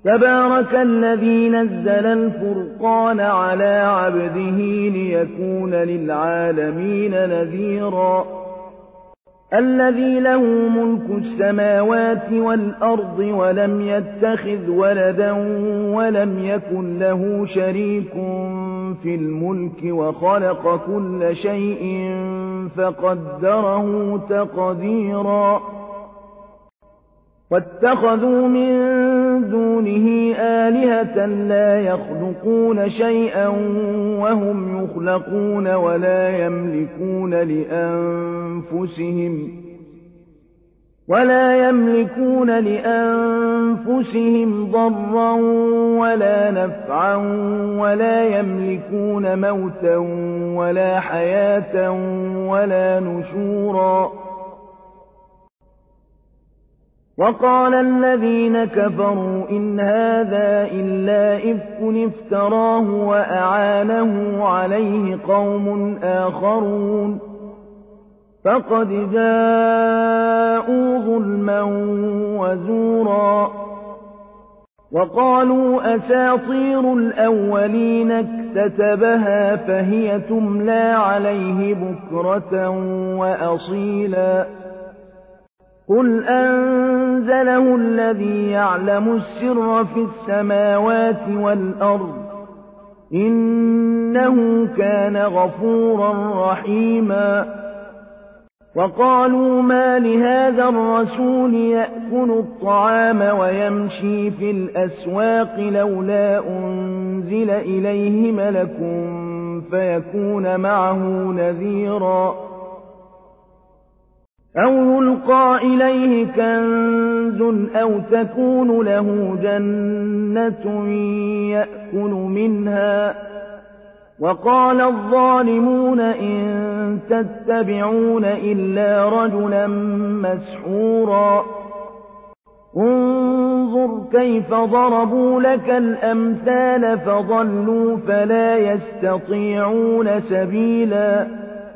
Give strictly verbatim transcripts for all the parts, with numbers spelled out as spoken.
تبارك الذي نزل الفرقان على عبده ليكون للعالمين نذيرا الذي له ملك السماوات والأرض ولم يتخذ ولدا ولم يكن له شريك في الملك وخلق كل شيء فقدره تقديرا واتخذوا من دونه آلهة لا يخلقون شيئا وهم يخلقون ولا يملكون لأنفسهم ولا يملكون لأنفسهم ضرا ولا نفعا ولا يملكون موتا ولا حياة ولا نشورا وقال الذين كفروا إن هذا إلا إفك افتراه وأعانه عليه قوم آخرون فقد جاءوا ظلما وزورا وقالوا أساطير الأولين اكتتبها فهي تملى عليه بكرة وأصيلا قل أنزله الذي يعلم السر في السماوات والأرض إنه كان غفورا رحيما وقالوا ما لهذا الرسول يأكل الطعام ويمشي في الأسواق لولا أنزل إليه ملك فيكون معه نذيرا أو يلقى إليه كنز أو تكون له جنة يأكل منها وقال الظالمون إن تتبعون إلا رجلا مسحورا انظر كيف ضربوا لك الأمثال فضلوا فلا يستطيعون سبيلا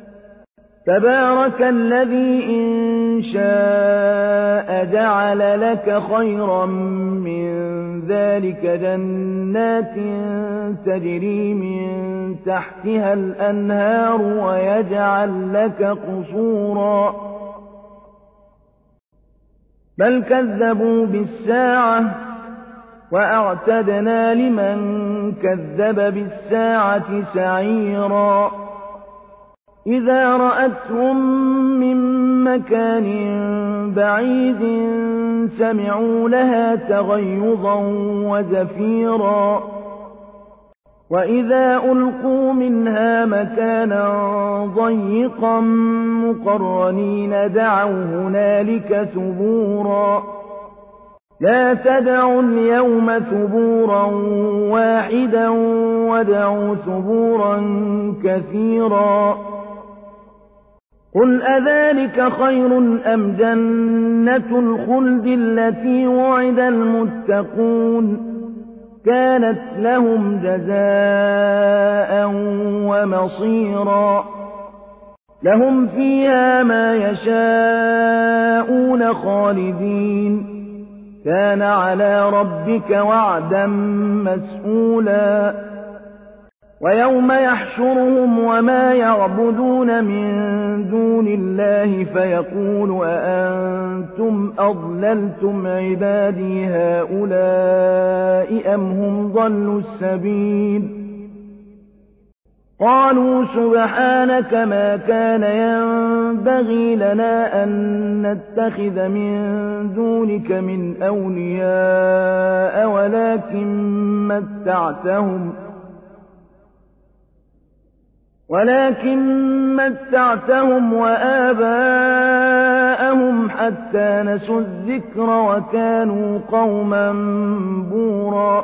تبارك الذي إن شاء جعل لك خيرا من ذلك جنات تجري من تحتها الأنهار ويجعل لك قصورا بل كذبوا بالساعة وأعتدنا لمن كذب بالساعة سعيرا إذا رأتهم من مكان بعيد سمعوا لها تغيظا وزفيرا وإذا ألقوا منها مكانا ضيقا مقرنين دعوا هنالك ثبورا لا تدعوا اليوم ثبورا واحدا وادعوا ثبورا كثيرا قل أذلك خير أم جنة الخلد التي وعد المتقون كانت لهم جزاء ومصيرا لهم فيها ما يشاءون خالدين كان على ربك وعدا مسئولا ويوم يحشرهم وما يعبدون من دون الله فيقول أأنتم أضللتم عبادي هؤلاء أم هم ضلوا السبيل قالوا سبحانك ما كان ينبغي لنا أن نتخذ من دونك من أولياء ولكن متعتهم ولكن متعتهم وآباءهم حتى نسوا الذكر وكانوا قوما بورا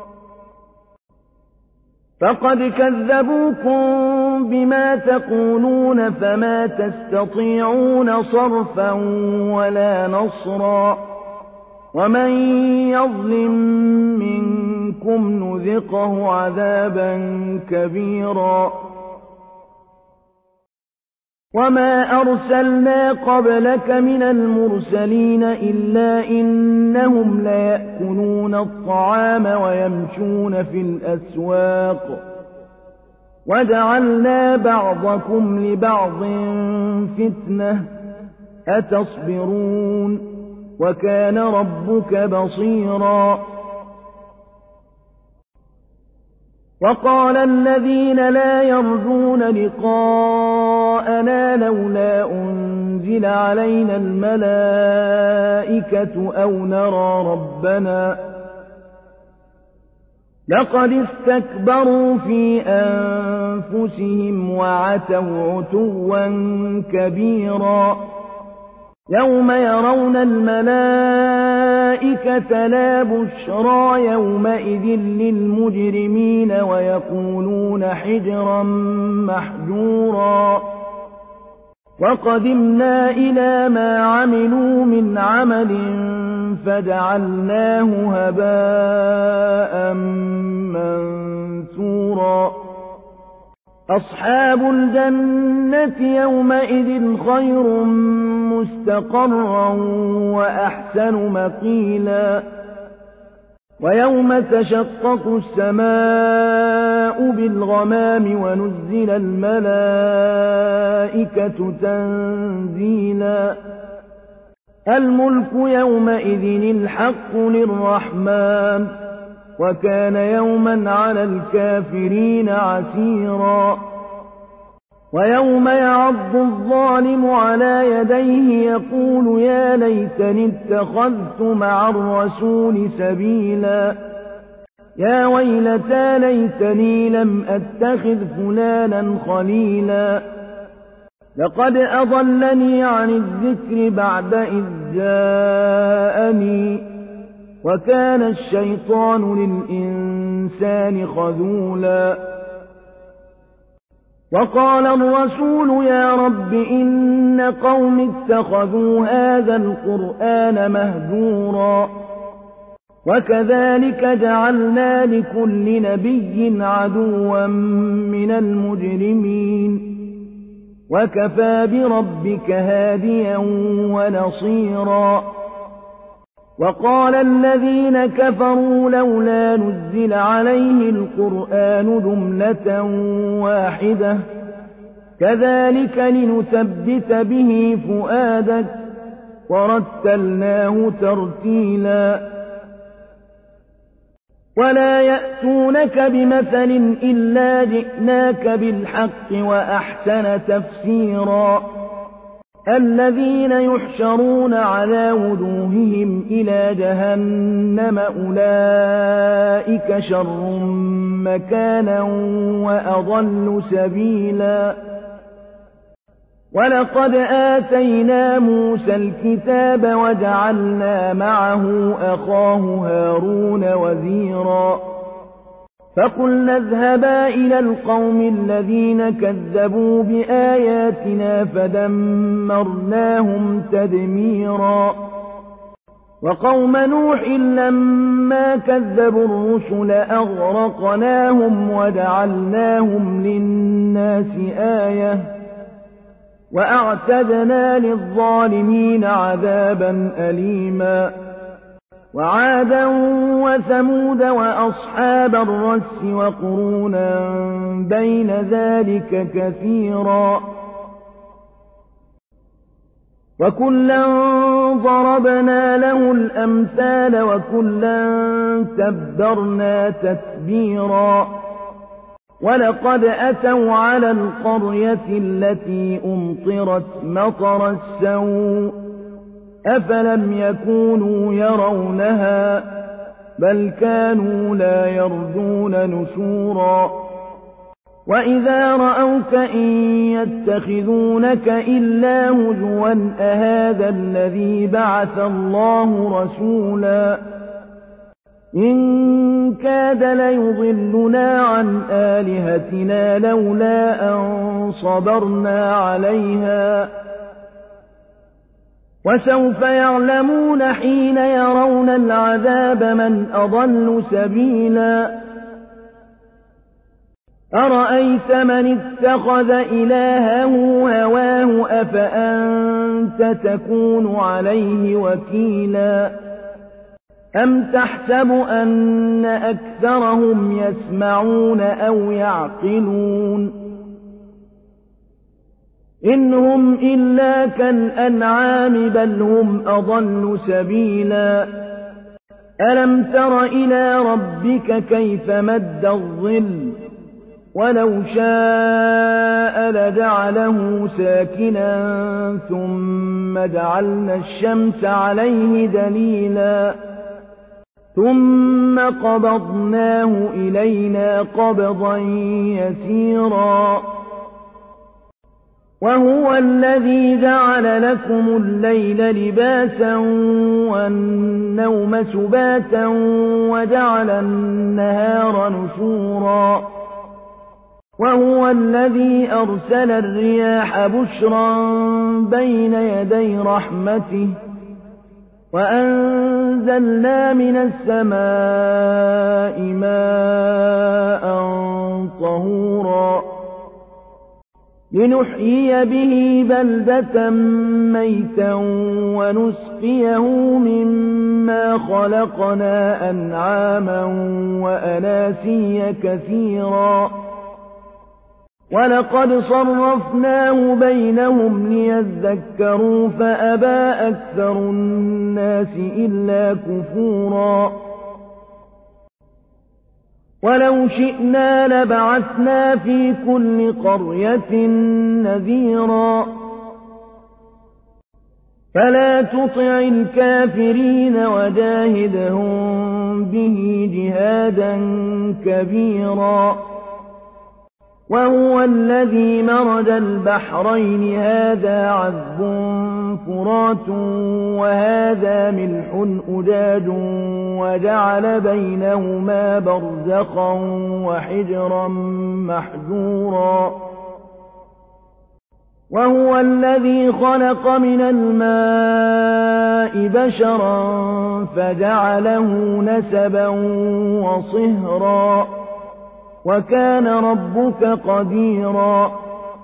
فقد كذبوكم بما تقولون فما تستطيعون صرفا ولا نصرا ومن يظلم منكم نذقه عذابا كبيرا وما أرسلنا قبلك من المرسلين إلا إنهم ليأكلون الطعام ويمشون في الأسواق وجعلنا بعضكم لبعض فتنة أتصبرون وكان ربك بصيرا وقال الذين لا يرجون لقاءنا لولا أنزل علينا الملائكة أو نرى ربنا لقد استكبروا في أنفسهم وعتوا عتوا كبيرا يوم يرون الملائكة لا بشرى يومئذ للمجرمين ويقولون حجرا محجورا وقدمنا إلى ما عملوا من عمل فجعلناه هباء منثورا أصحاب الجنة يومئذ خير مستقرا وأحسن مقيلا ويوم تشقق السماء بالغمام ونزل الملائكة تنزيلا الملك يومئذ الحق للرحمن وكان يوما على الكافرين عسيرا ويوم يعض الظالم على يديه يقول يا ليتني اتخذت مع الرسول سبيلا يا ويلتى ليتني لم أتخذ فلانا خليلا لقد أضلني عن الذكر بعد إذ جاءني وكان الشيطان للإنسان خذولا وقال الرسول يا رب إن قوم اتخذوا هذا القرآن مهجورا وكذلك جعلنا لكل نبي عدوا من المجرمين وكفى بربك هاديا ونصيرا وقال الذين كفروا لولا نزل عليه القرآن جملة واحدة كذلك لنثبت به فؤادك ورتلناه ترتيلا ولا يأتونك بمثل إلا جئناك بالحق وأحسن تفسيرا الذين يحشرون على وجوههم إلى جهنم أولئك شر مكانا وأضل سبيلا ولقد آتينا موسى الكتاب وجعلنا معه أخاه هارون وزيرا فقلنا اذهبا إلى القوم الذين كذبوا بآياتنا فدمرناهم تدميرا وقوم نوح لما كذبوا الرسل أغرقناهم وجعلناهم للناس آية وأعتدنا للظالمين عذابا أليما وعادا وثمود وأصحاب الرس وقرونا بين ذلك كثيرا وكلا ضربنا له الأمثال وكلا تبرنا تتبيرا ولقد أتوا على القرية التي أمطرت مطر السوء أفلم يكونوا يرونها بل كانوا لا يرجون نشورا وإذا رأوك إن يتخذونك إلا هزوا أهذا الذي بعث الله رسولا إن كاد ليضلنا عن آلهتنا لولا أن صبرنا عليها وسوف يعلمون حين يرون العذاب من أضل سبيلا أرأيت من اتخذ إلهه هواه أفأنت تكون عليه وكيلا أم تحسب أن أكثرهم يسمعون أو يعقلون إن هم إلا كالأنعام بل هم أضل سبيلا ألم تر إلى ربك كيف مد الظل ولو شاء لجعله ساكنا ثم جعلنا الشمس عليه دليلا ثم قبضناه إلينا قبضا يسيرا وهو الذي جعل لكم الليل لباسا والنوم سباتا وجعل النهار نشورا وهو الذي أرسل الرياح بشرا بين يدي رحمته وأنزلنا من السماء ماء طهورا لنحيي به بلدة ميتا ونسقيه مما خلقنا أنعاما وأناسيا كثيرا ولقد صرفناه بينهم ليذكروا فأبى أكثر الناس إلا كفورا ولو شئنا لبعثنا في كل قرية نذيرا فلا تطع الكافرين وجاهدهم به جهادا كبيرا وهو الذي مرج البحرين هذا عذب فرات وهذا ملح أجاج وجعل بينهما برزخا وحجرا محجورا وهو الذي خلق من الماء بشرا فجعله نسبا وصهرا وكان ربك قديرا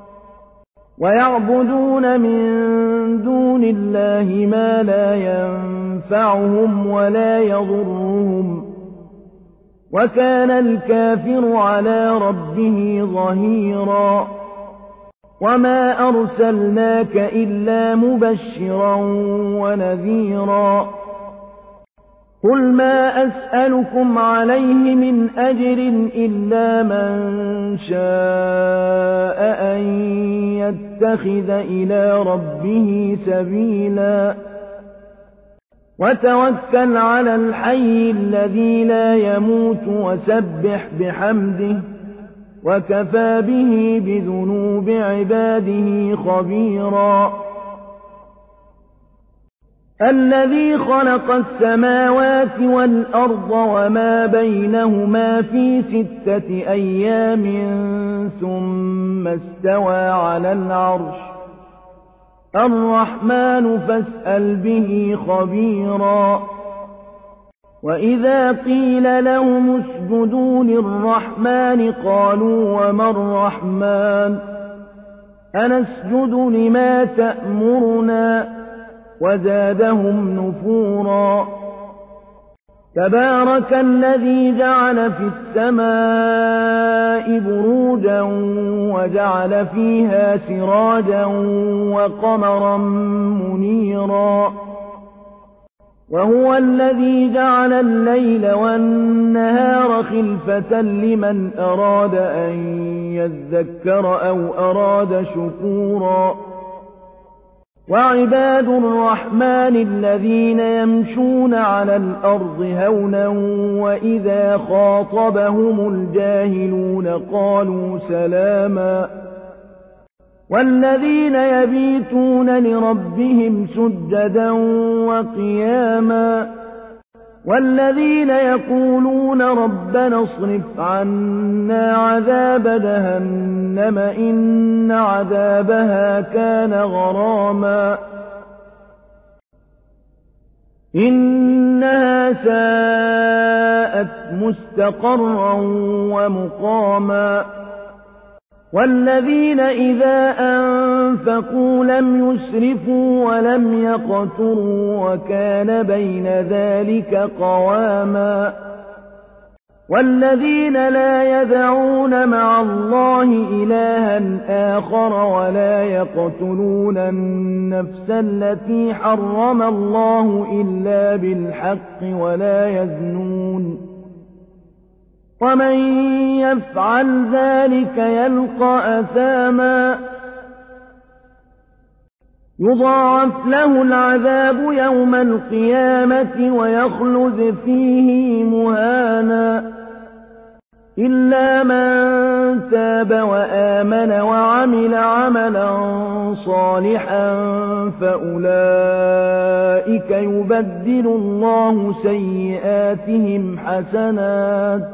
ويعبدون من دون الله ما لا ينفعهم ولا يضرهم وكان الكافر على ربه ظهيرا وما أرسلناك إلا مبشرا ونذيرا قل ما أسألكم عليه من أجر إلا من شاء أن يتخذ إلى ربه سبيلا وتوكل على الحي الذي لا يموت وسبح بحمده وكفى به بذنوب عباده خبيرا الذي خلق السماوات والأرض وما بينهما في ستة أيام ثم استوى على العرش الرحمن فاسأل به خبيرا وإذا قيل لهم اسجدوا للرحمن قالوا وما الرحمن أنسجد لما تأمرنا وزادهم نفورا تبارك الذي جعل في السماء بروجا وجعل فيها سراجا وقمرا منيرا وهو الذي جعل الليل والنهار خلفة لمن أراد أن يذكر أو أراد شكورا وعباد الرحمن الذين يمشون على الأرض هونا وإذا خاطبهم الجاهلون قالوا سلاما والذين يبيتون لربهم سجدا وقياما والذين يقولون ربنا اصرف عنا عذاب جهنم إن عذابها كان غراما إنها ساءت مستقرا ومقاما والذين إذا أنفقوا لم يسرفوا ولم يقتروا وكان بين ذلك قواما والذين لا يدعون مع الله إلها آخر ولا يقتلون النفس التي حرم الله إلا بالحق ولا يزنون ومن يفعل ذلك يلقى أثاما يضاعف له العذاب يوم القيامة ويخلد فيه مهانا إلا من تاب وآمن وعمل عملا صالحا فأولئك يبدل الله سيئاتهم حسنات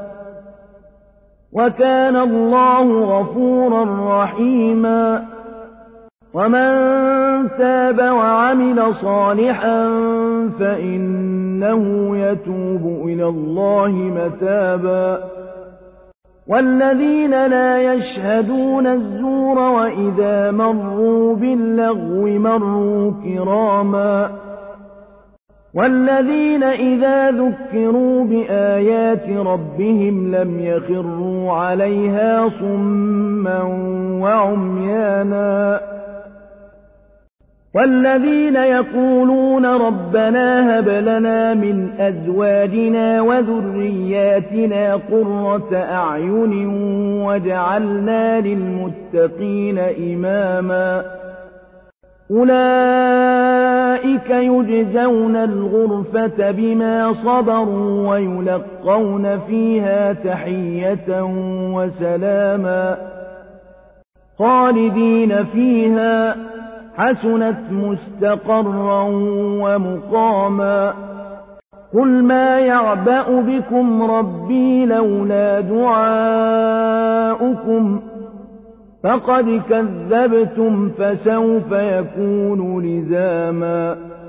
وكان الله غفورا رحيما ومن تاب وعمل صالحا فإنه يتوب إلى الله متابا والذين لا يشهدون الزور وإذا مروا باللغو مروا كراما والذين إذا ذكروا بآيات ربهم لم يخروا عليها صما وعميانا والذين يقولون ربنا هب لنا من أزواجنا وذرياتنا قرة أعين واجعلنا للمتقين إماما أولئك يجزون الغرفة بما صبروا ويلقون فيها تحية وسلاما خالدين فيها حسنت مستقرا ومقاما قل ما يعبأ بكم ربي لولا دعاؤكم فقد كذبتم فسوف يكون لزاما